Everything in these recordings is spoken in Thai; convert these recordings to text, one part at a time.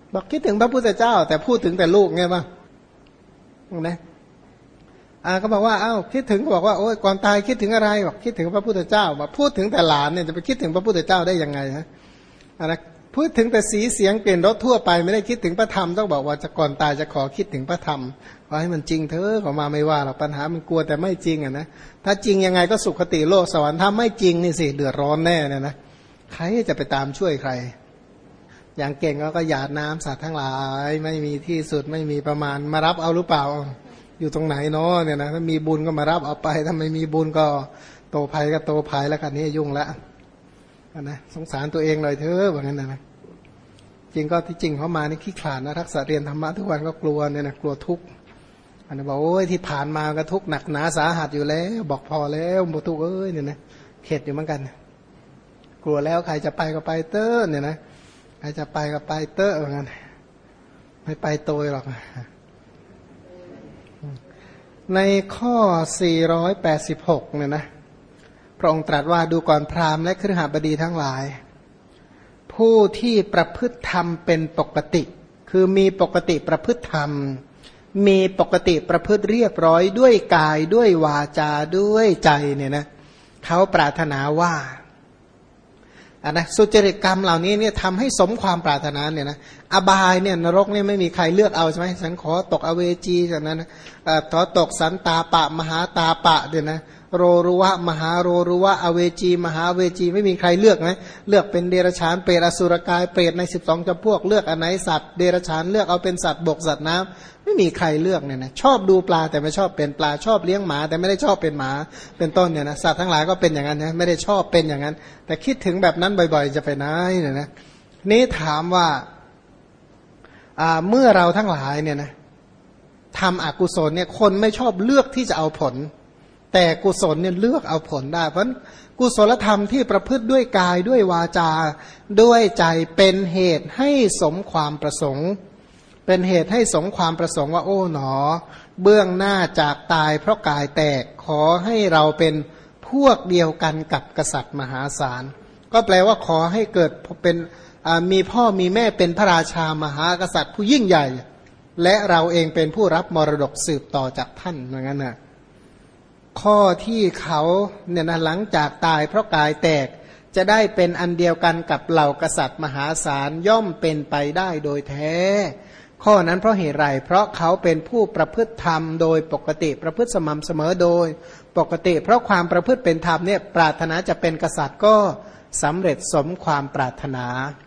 บอกคิดถึงพระพุทธเจ้าแต่พูดถึงแต่ลูกไงบ้างนะก็บอกว่าคิดถึงก็บอกว่าโอ้ยก่อนตายคิดถึงอะไรบอกคิดถึงพระพุทธเจ้าบอกพูดถึงแต่หลานเนี่ยจะไปคิดถึงพระพุทธเจ้าได้ยังไงฮะนะพูดถึงแต่สีเสียงเปลี่ยนรถทั่วไปไม่ได้คิดถึงพระธรรมต้องบอกว่าจะก่อนตายจะขอคิดถึงพระธรรมว่าให้มันจริงเถอะขอมาไม่ว่าหรอกปัญหามันกลัวแต่ไม่จริงนะถ้าจริงยังไงก็สุคติโลกสวรรค์ถ้าไม่จริงนี่สิเดือดร้อนแน่เนี่ยนะใครจะไปตามช่วยใครอย่างเก่งก็หยาดน้ำสัตว์ทั้งหลายไม่มีที่สุดไม่มีประมาณมารับเอาหรือเปล่าอยู่ตรงไหนเนาะเนี่ยนะถ้ามีบุญก็มารับเอาไปถ้าไม่มีบุญก็โตภัยก็โตภัยแล้วกันนี้ยุ่งละนะสงสารตัวเองหน่อยเถอะแบบนั้นนะจริงก็ที่จริงเขามานี่ขี้ขลาดนะทักษะเรียนธรรมะทุกวันก็กลัวเนี่ยนะกลัวทุกข์อันนี้บอกโอ้ยที่ผ่านมาก็ทุกข์หนักหนาสาหัสอยู่แล้วบอกพอแล้วหมดทุกข์เนี่ยนะเข็ดอยู่เหมือนกันกลัวแล้วใครจะไปก็ไปเตอร์เนี่ยนะใครจะไปก็ไปเตอร์เหมือนกันไม่ไปโตยหรอกในข้อ486เนี่ยนะพระองค์ตรัสว่าดูก่อนพราหมณ์และคฤหบดีทั้งหลายผู้ที่ประพฤติธรรมเป็นปกติคือมีปกติประพฤติธรรมมีปกติประพฤติเรียบร้อยด้วยกายด้วยวาจาด้วยใจเนี่ยนะเขาปรารถนาว่านะสุจริตกรรมเหล่านี้เนี่ยทำให้สมความปรารถนาเนี่ยนะอบายเนี่ยนรกเนี่ยไม่มีใครเลือกเอาใช่ไหมฉันขอตกอเวจีจากนั้นขอตกสันตาปะมหาตาปะเดี๋ยวนะโรรุวะมหาโรรุวะอเวจีมหาเวจีไม่มีใครเลือกนะเลือกเป็นเดรัจฉานเปรตอสุรกายเปรตใน12จำพวกเลือกอันไหนสัตว์เดรัจฉานเลือกเอาเป็นสัตว์บกสัตว์น้ำไม่มีใครเลือกเนี่ยนะชอบดูปลาแต่ไม่ชอบเป็นปลาชอบเลี้ยงหมาแต่ไม่ได้ชอบเป็นหมาเป็นต้นเนี่ยนะสัตว์ทั้งหลายก็เป็นอย่างนั้นนะไม่ได้ชอบเป็นอย่างนั้นแต่คิดถึงแบบนั้นบ่อยๆจะไปไหนเนี่ยนะนี้ถามว่าเมื่อเราทั้งหลายเนี่ยนะทำอกุศลเนี่ยคนไม่ชอบเลือกที่จะเอาผลแต่กุศลเนี่ยเลือกเอาผลได้เพราะกุศลธรรมที่ประพฤติด้วยกายด้วยวาจาด้วยใจเป็นเหตุให้สมความประสงค์เป็นเหตุให้สมความประสงค์ว่าโอ้หนอเบื้องหน้าจากตายเพราะกายแตกขอให้เราเป็นพวกเดียวกันกับกษัตริย์มหาศาลก็แปลว่าขอให้เกิดเป็นมีพ่อมีแม่เป็นพระราชามหากษัตริย์ผู้ยิ่งใหญ่และเราเองเป็นผู้รับมรดกสืบต่อจากท่านเหมือนกันนะข้อที่เขาเนี่ยนะหลังจากตายเพราะกายแตกจะได้เป็นอันเดียวกันกับเหล่ากษัตริย์มหาศาลย่อมเป็นไปได้โดยแท้ข้อนั้นเพราะเหตุไรเพราะเขาเป็นผู้ประพฤติธรรมโดยปกติประพฤติสม่ำเสมอโดยปกติเพราะความประพฤติเป็นธรรมเนี่ยปรารถนาจะเป็นกษัตริย์ก็สำเร็จสมความปรารถนา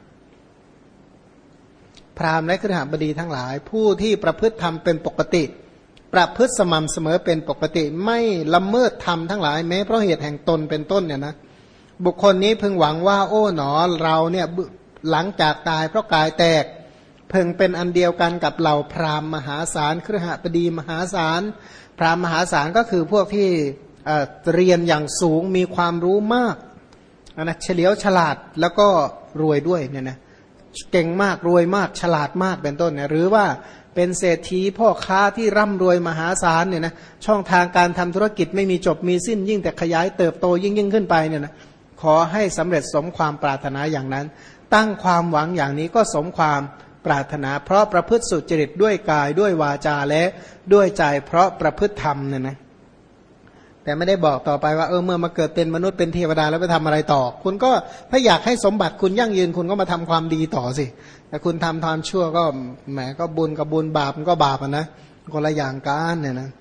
พราหมณ์และคฤหบดีทั้งหลายผู้ที่ประพฤติธรรมเป็นปกติประพฤติสม่ำเสมอเป็นปกติไม่ละเมิดธรรมทั้งหลายแม้เพราะเหตุแห่งตนเป็นต้นเนี่ยนะบุคคลนี้พึงหวังว่าโอ้หนอเราเนี่ยหลังจากตายเพราะกายแตกพึงเป็นอันเดียวกันกับเหล่าพราหมณ์มหาศาลคฤหบดีมหาศาลพราหมณ์มหาศาลก็คือพวกที่เรียนอย่างสูงมีความรู้มากนะเฉลียวฉลาดแล้วก็รวยด้วยเนี่ยนะเก่งมากรวยมากฉลาดมากเป็นต้นเนี่ยหรือว่าเป็นเศรษฐีพ่อค้าที่ร่ำรวยมหาศาลเนี่ยนะช่องทางการทำธุรกิจไม่มีจบมีสิ้นยิ่งแต่ขยายเติบโตยิ่งขึ้นไปเนี่ยนะขอให้สำเร็จสมความปรารถนาอย่างนั้นตั้งความหวังอย่างนี้ก็สมความปรารถนาเพราะประพฤติสุจริตด้วยกายด้วยวาจาและด้วยใจเพราะประพฤติธรรมเนี่ยนะแต่ไม่ได้บอกต่อไปว่าเมื่อมาเกิดเป็นมนุษย์เป็นเทวดาแล้วไปทำอะไรต่อคุณก็ถ้าอยากให้สมบัติคุณยั่งยืนคุณก็มาทำความดีต่อสิแต่คุณทำทานชั่วก็แหมก็บุญกับบุญบาปมันก็บาปนะคนละอย่างกันเนี่ยนะ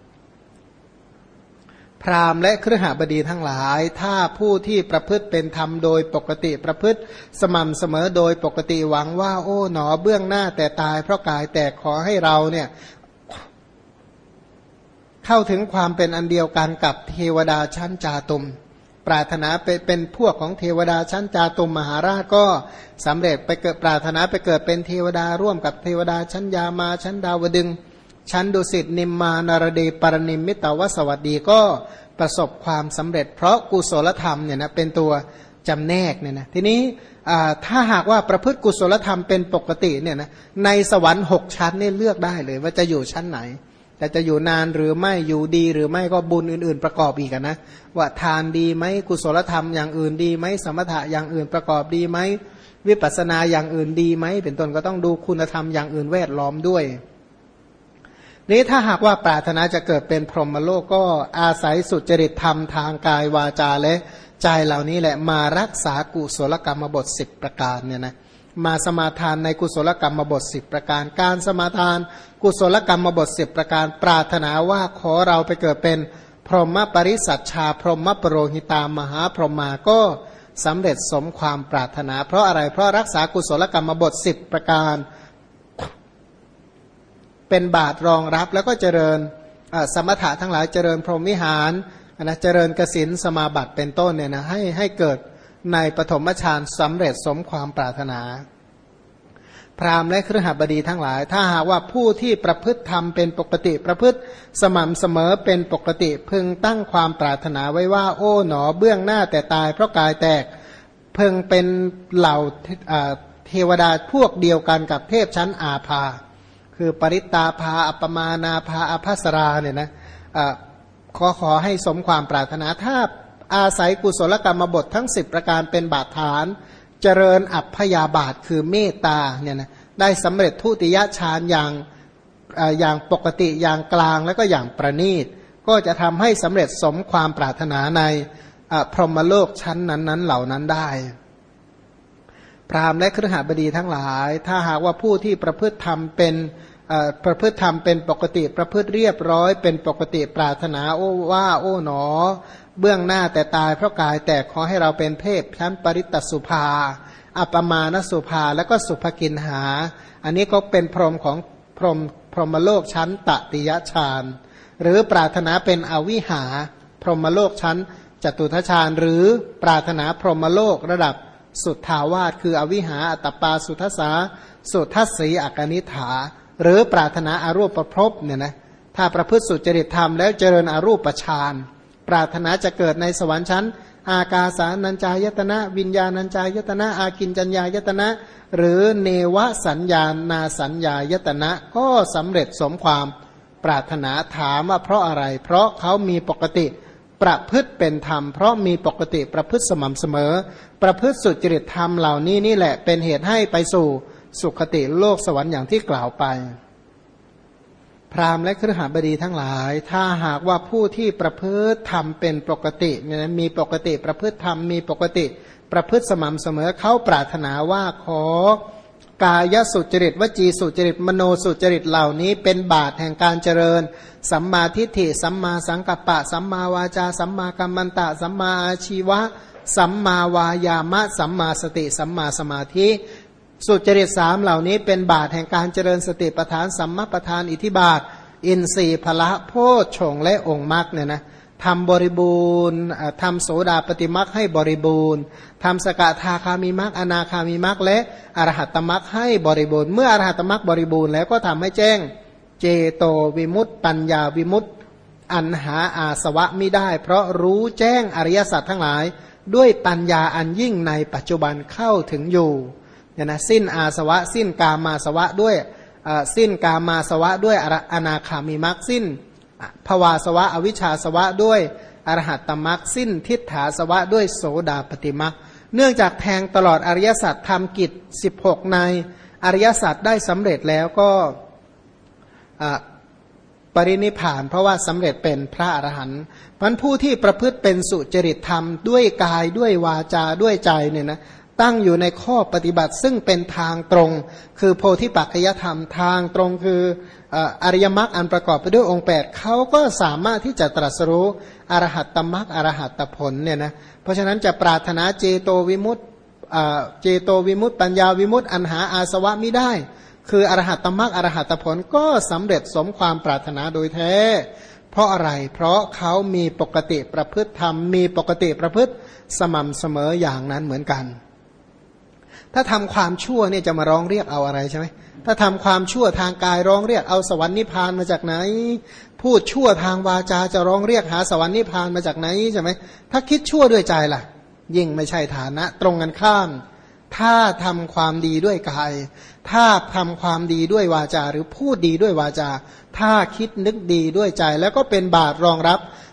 พราหมณ์และคฤหบดีทั้งหลายถ้าผู้ที่ประพฤติเป็นธรรมโดยปกติประพฤติสม่ำเสมอโดยปกติหวังว่าโอ้หนอเบื้องหน้าแต่ตายเพราะกายแตกขอให้เราเนี่ยเข้าถึงความเป็นอันเดียวกันกับเทวดาชั้นจาตุมปรารถนาเป็นพวกของเทวดาชั้นจาตุมมหาราชก็สำเร็จไปเกิดปรารถนาไปเกิดเป็นเทวดาร่วมกับเทวดาชั้นยามาชั้นดาวดึงชั้นดุสิตนิมมานารดีปรนิมมิตวสวัสดีก็ประสบความสำเร็จเพราะกุศลธรรมเนี่ยนะเป็นตัวจำแนกเนี่ยนะทีนี้ถ้าหากว่าประพฤติกุศลธรรมเป็นปกติเนี่ยนะในสวรรค์6ชั้นนี่เลือกได้เลยว่าจะอยู่ชั้นไหนแต่จะอยู่นานหรือไม่อยู่ดีหรือไม่ก็บุญอื่นๆประกอบอีกนะว่าทานดีไหมกุศลธรรมอย่างอื่นดีไหมสมถะอย่างอื่นประกอบดีไหมวิปัสสนาอย่างอื่นดีไหมเป็นต้นก็ต้องดูคุณธรรมอย่างอื่นแวดล้อมด้วยนี้ถ้าหากว่าปรารถนาจะเกิดเป็นพรหมโลกก็อาศัยสุจริตธรรมทางกายวาจาและใจเหล่านี้แหละมารักษากุศลกรรมบท10ประการเนี่ยนะมาสมาทานในกุศลกรรมบท10ประการการสมาทานกุศลกรรมบท10ประการปรารถนาว่าขอเราไปเกิดเป็นพรหมปริสัชชาพรหมปโรหิตามหาพรหมาก็สำเร็จสมความปรารถนาเพราะอะไรเพราะรักษากุศลกรรมบท10ประการเป็นบาตรรองรับแล้วก็เจริญสมถะทั้งหลายเจริญพรหมวิหารนะเจริญกสินสมาบัติเป็นต้นเนี่ยนะให้เกิดในปฐมฌานสำเร็จสมความปรารถนาพราหมณ์และคฤหับดีทั้งหลายถ้าหากว่าผู้ที่ประพฤติธรรมเป็นปกติประพฤติสม่ำเสมอเป็นปกติพึงตั้งความปรารถนาไว้ว่าโอ้หนอเบื้องหน้าแต่ตายเพราะกายแตกพึงเป็นเหล่าเทวดาพวกเดียวกันกับเทพชั้นอาภาคือปริตตาภาอัปปมานาภาอภัสราเนี่ยนะขอให้สมความปรารถนาถ้าอาศัยกุศลกรรมบททั้ง10ประการเป็นบาตรฐานเจริญอัพยาบาทคือเมตตาเนี่ยนะได้สำเร็จทุติยฌานอย่างปกติอย่างกลางแล้วก็อย่างประณีตก็จะทำให้สำเร็จสมความปรารถนาในพรหมโลกชั้นนั้นๆเหล่านั้นได้พราหมณ์และคฤหับดีทั้งหลายถ้าหากว่าผู้ที่ประพฤติธรรมเป็นปกติประพฤติเรียบร้อยเป็นปกติปรารถนาโอ้ว่าโอ้หนอเบื้องหน้าแต่ตายเพราะกายแต่ขอให้เราเป็นเพศชั้นปริตตสุภาอัปปมาณสุภาแล้วก็สุภกินหาอันนี้ก็เป็นพรหมของพรหมโลกชั้นตติยฌานหรือปรารถนาเป็นอวิหาพรหมโลกชั้นจตุทัชฌานหรือปรารถนาพรหมโลกระดับสุทธาวาสคืออวิหาอัตตปาสุทัสสาสุทัสสีอกนิฐาหรือปรารถนาอารูปภพเนี่ยนะถ้าประพฤติสุจริตธรรมแล้วเจริญอารูปฌานปรารถนาจะเกิดในสวรรค์ชั้นอากาสานัญจายตนะวิญญาณัญจายตนะอากินจัญญายตนะหรือเนวสัญญานาสัญญายตนะก็สำเร็จสมความปรารถนาถามว่าเพราะอะไรเพราะเขามีปกติประพฤติเป็นธรรมเพราะมีปกติประพฤติสม่ำเสมอประพฤติสุจริตธรรมเหล่านี้นี่แหละเป็นเหตุให้ไปสู่สุคติโลกสวรรค์อย่างที่กล่าวไปพราหมณ์และคฤหับดีทั้งหลายถ้าหากว่าผู้ที่ประพฤติธรรมเป็นปกติเนี่ยมีปกติประพฤติธรรมมีปกติประพฤติสม่ำเสมอเขาปรารถนาว่าขอกายสุจริตวจีสุจริตมโนสุจริตเหล่านี้เป็นบาตรแห่งการเจริญสัมมาทิฏฐิสัมมาสังกัปปะสัมมาวาจาสัมมากัมมันตะสัมมาอาชีวะสัมมาวายามะสัมมาสติสัมมาสมาธิสุจริต3เหล่านี้เป็นบาตรแห่งการเจริญสติปัฏฐานสัมมาปัฏฐานอิทธิบาทอินทรีย์พละโพชฌงค์และองค์มรรคเนี่ยนะทำบริบูรณ์ทำโสดาปฏิมรรคให้บริบูรณ์ทำสกทาคามิมรรคอนาคามิมรรคและอรหัตตมรรคให้บริบูรณ์เมื่ออรหัตตมรรคบริบูรณ์แล้วก็ทำให้แจ้งเจโตวิมุตติปัญญาวิมุตติอันหาอาสวะมิได้เพราะรู้แจ้งอริยสัจทั้งหลายด้วยปัญญาอันยิ่งในปัจจุบันเข้าถึงอยู่เนี่ยนะสิ้นอาสวะสิ้นกามาสวะด้วยสิ้นกามาสวะด้วยอนาคามิมรรคสิ้นภวาสวะอวิชชาสวะด้วยอรหัตตมรรคสิ้นทิฏฐาสวะด้วยโสดาปฏิมรรคเนื่องจากแทงตลอดอริยสัจทำกิจ16ในอริยสัจได้สำเร็จแล้วก็ปรินิพพานเพราะว่าสำเร็จเป็นพระอรหันต์มันผู้ที่ประพฤติเป็นสุจริตธรรมด้วยกายด้วยวาจาด้วยใจเนี่ยนะตั้งอยู่ในข้อปฏิบัติซึ่งเป็นทางตรงคือโพธิปัจจยธรรมทางตรงคืออริยมรรคอันประกอบไปด้วยองค์8เขาก็สามารถที่จะตรัสรู้อรหัตตมรรคอรหัตตผลเนี่ยนะเพราะฉะนั้นจะปรารถนาเจโตวิมุตติปัญญาวิมุตติอันหาอาสวะมิได้คืออรหัตตมรรคอรหัตตผลก็สำเร็จสมความปรารถนาโดยแท้เพราะอะไรเพราะเขามีปกติประพฤติธรรมมีปกติประพฤติสม่ำเสมออย่างนั้นเหมือนกันถ้าทำความชั่วเนี่ยจะมาร้องเรียกเอาอะไรใช่ไหมถ้าทำความชั่วทางกายร้องเรียกเอาสวรรค์นิพพานมาจากไหนพูดชั่วทางวาจาจะร้องเรียกหาสวรรค์นิพพานมาจากไหนใช่ไหมถ้าคิดชั่วด้วยใจล่ะยิ่งไม่ใช่ฐานะตรงกันข้ามถ้าทำความดีด้วยกายถ้าทำความดีด้วยวาจาหรือพูดดีด้วยวาจาถ้าคิดนึกดีด้วยใจแล้วก็เป็นบาตรรองรับ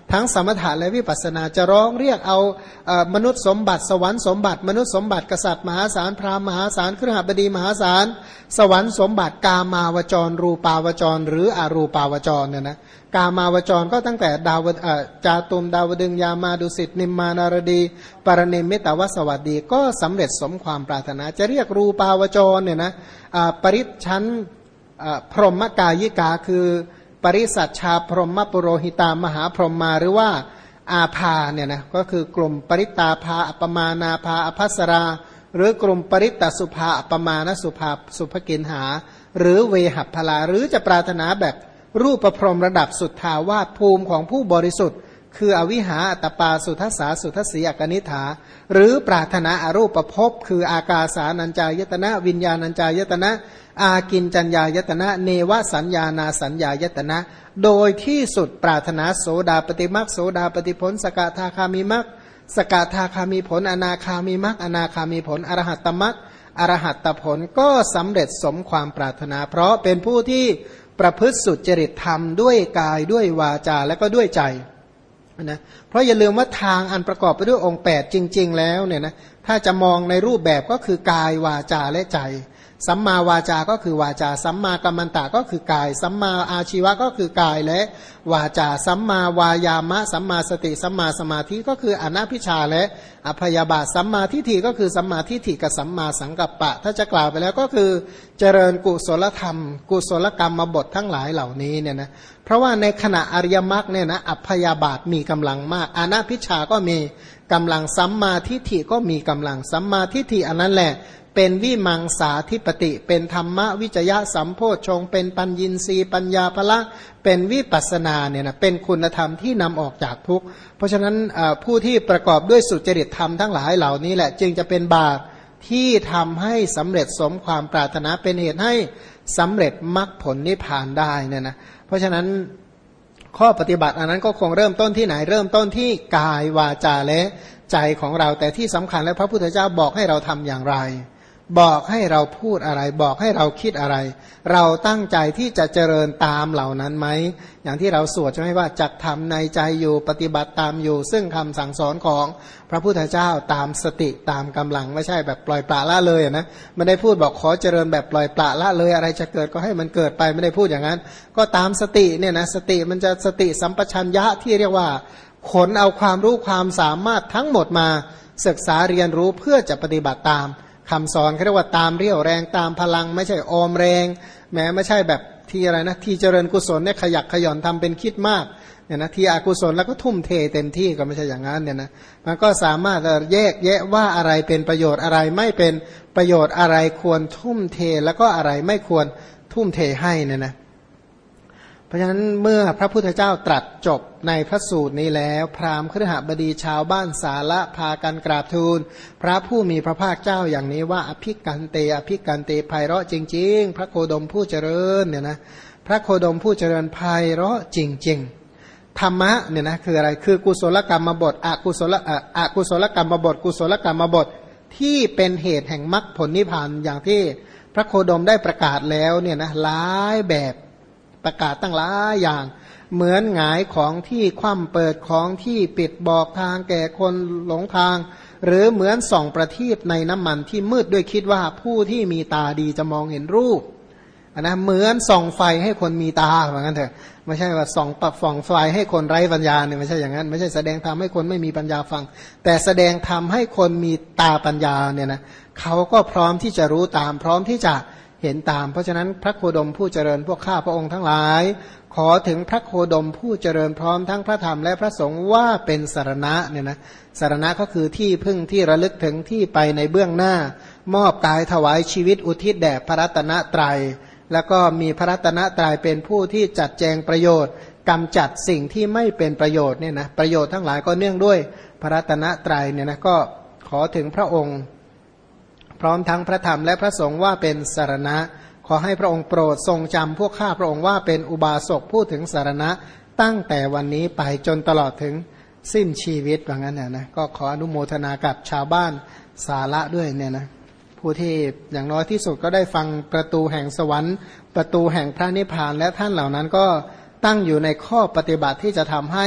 ทั้งสมถะและวิปัสสนาจะร้องเรียกเอามนุษย์สมบัติสวรรค์สมบัติมนุษย์สมบัติกษัตริย์มหาศาลพราหมณ์มหาศาลคฤหบดีมหาศาลสวรรค์สมบัติกามาวจรรูปาวจรหรืออรูปาวจรเนี่ยนะกามาวจรก็ตั้งแต่ดาวจาตุมดาวดึงยามาดุสิตนิมมานารดีปรณิมิตวสวัสดีก็สำเร็จสมความปรารถนาจะเรียกรูปาวจรเนี่ยนะปริชั้นพรหมกายิกาคือปริสัชชาพรหมปุโรหิตามหาพรหมาหรือว่าอาภาเนี่ยนะก็คือกลุ่มปริตาภาอัปมานาภาอภัสราหรือกลุ่มปริตตสุภาอัปมานสุภาสุภกินหาหรือเวหัพพลาหรือจะปรารถนาแบบรูปประพรหมระดับสุทธาวาสภูมิของผู้บริสุทธิ์คืออวิหาอัตปาสุทัสสาสุทัสสีอกนิฐาหรือปรารถนาอรูปภพคืออากาสานัญจายตนะวิญญาณัญจายตนะอากินจัญญายตนะเนวสัญญานาสัญญายตนะโดยที่สุดปรารถนาโสดาปฏิมักโสดาปฏิผลสกทาคามิมักสกทาคามิผลอนาคามิมักอนาคามิผลอรหัตตมักอรหัตตผลก็สำเร็จสมความปรารถนาเพราะเป็นผู้ที่ประพฤติสุจริตธรรมด้วยกายด้วยวาจาและก็ด้วยใจนะเพราะอย่าลืมว่าทางอันประกอบไปด้วยองค์8จริงๆแล้วเนี่ยนะถ้าจะมองในรูปแบบก็คือกายวาจาและใจสัมมาวาจาก็คือวาจาสัมมากัมมันตะก็คือกายสัมมาอาชีวะก็คือกายและวาจาสัมมาวายามะสัมมาสติสัมมาสมาธิก็คืออนัพพิชาและอภยาบาทสัมมาทิฏฐิก็คือสัมมาทิฏฐิกับสัมมาสังกัปปะถ้าจะกล่าวไปแล้วก็คือเจริญกุศลธรรมกุศลกรรมบททั้งหลายเหล่านี้เนี่ยนะเพราะว่าในขณะอริยมรรคเนี่ยนะอภยาบาทมีกำลังมากอนัพพิชาก็มีกำลังสัมมาทิฏฐิก็มีกำลังสัมมาทิฏฐิอันนั้นแหละเป็นวิมังสาธิปติเป็นธรรมวิจยะสัมโพชฌงค์เป็นปัญญินทรีย์ปัญญาภละเป็นวิปัสสนาเนี่ยนะเป็นคุณธรรมที่นำออกจากทุกข์เพราะฉะนั้นผู้ที่ประกอบด้วยสุจริตธรรมทั้งหลายเหล่านี้แหละจึงจะเป็นบาตรที่ทำให้สำเร็จสมความปรารถนาเป็นเหตุให้สำเร็จมรรคผลนิพพานได้เนี่ยนะเพราะฉะนั้นข้อปฏิบัติอันนั้นก็คงเริ่มต้นที่ไหนเริ่มต้นที่กายวาจาและใจของเราแต่ที่สำคัญแล้วพระพุทธเจ้าบอกให้เราทำอย่างไรบอกให้เราพูดอะไรบอกให้เราคิดอะไรเราตั้งใจที่จะเจริญตามเหล่านั้นไหมอย่างที่เราสวดใช่ไหมว่าจักทำในใจอยู่ปฏิบัติตามอยู่ซึ่งคำสั่งสอนของพระพุทธเจ้าตามสติตามกำลังไม่ใช่แบบปล่อยปละละเลยนะไม่ได้พูดบอกขอเจริญแบบปล่อยปละละเลยอะไรจะเกิดก็ให้มันเกิดไปไม่ได้พูดอย่างนั้นก็ตามสติเนี่ยนะสติมันจะสติสัมปชัญญะที่เรียกว่าขนเอาความรู้ความสามารถทั้งหมดมาศึกษาเรียนรู้เพื่อจะปฏิบัติตามคำสอนเขาเรียกว่าตามเรี่ยวแรงตามพลังไม่ใช่ออมแรงแม้ไม่ใช่แบบที่อะไรนะที่เจริญกุศลเนี่ยขยักขย่อนทำเป็นคิดมากเนี่ยนะที่อกุศลแล้วก็ทุ่มเทเต็มที่ก็ไม่ใช่อย่างนั้นเนี่ยนะมันก็สามารถแยกแยะว่าอะไรเป็นประโยชน์อะไรไม่เป็นประโยชน์อะไรควรทุ่มเทแล้วก็อะไรไม่ควรทุ่มเทให้เนี่ยนะเพราะฉะนั้นเมื่อพระพุทธเจ้าตรัสจบในพระสูตรนี้แล้วพราหมณ์คฤหบดีชาวบ้านสาละพากันกราบทูลพระผู้มีพระภาคเจ้าอย่างนี้ว่าอภิกันเตอภิกันเตไพเราะจริงๆพระโคดมผู้เจริญเนี่ยนะพระโคดมผู้เจริญไพเราะจริงๆธรรมะเนี่ยนะคืออะไรคือกุศลกรรมบทอกุศลกรรมบทกุศลกรรมบทที่เป็นเหตุแห่งมรรคผลนิพพานอย่างที่พระโคดมได้ประกาศแล้วเนี่ยนะหลายแบบประกาศตั้งหลายอย่างเหมือนหงายของที่คว่ำเปิดของที่ปิดบอกทางแก่คนหลงทางหรือเหมือนส่องประทีปในน้ำมันที่มืดด้วยคิดว่าผู้ที่มีตาดีจะมองเห็นรูปนะเหมือนส่องไฟให้คนมีตาเหมือนกันเถอะไม่ใช่ว่าส่องไฟให้คนไร้ปัญญาเนี่ยไม่ใช่อย่างนั้นไม่ใช่แสดงธรรมให้คนไม่มีปัญญาฟังแต่แสดงธรรมให้คนมีตาปัญญาเนี่ยนะเขาก็พร้อมที่จะรู้ตามพร้อมที่จะเห็นตามเพราะฉะนั้นพระโคดมผู้เจริญพวกข้าพระองค์ทั้งหลายขอถึงพระโคดมผู้เจริญพร้อมทั้งพระธรรมและพระสงฆ์ว่าเป็นสรณะเนี่ยนะสรณะก็คือที่พึ่งที่ระลึกถึงที่ไปในเบื้องหน้ามอบกายถวายชีวิตอุทิศแด่พระรัตนตรัยแล้วก็มีพระรัตนตรัยเป็นผู้ที่จัดแจงประโยชน์กำจัดสิ่งที่ไม่เป็นประโยชน์เนี่ยนะประโยชน์ทั้งหลายก็เนื่องด้วยพระรัตนตรัยเนี่ยนะก็ขอถึงพระองค์พร้อมทั้งพระธรรมและพระสงฆ์ว่าเป็นสรณะขอให้พระองค์โปรดทรงจำพวกข้าพระองค์ว่าเป็นอุบาสกพูดถึงสรณะตั้งแต่วันนี้ไปจนตลอดถึงสิ้นชีวิตว่างั้นนะก็ขออนุโมทนากับชาวบ้านสาระด้วยเนี่ยนะผู้ที่อย่างน้อยที่สุดก็ได้ฟังประตูแห่งสวรรค์ประตูแห่งพระนิพพานและท่านเหล่านั้นก็ตั้งอยู่ในข้อปฏิบัติที่จะทำให้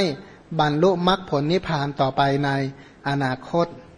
บรรลุมรรคผลนิพพานต่อไปในอนาคต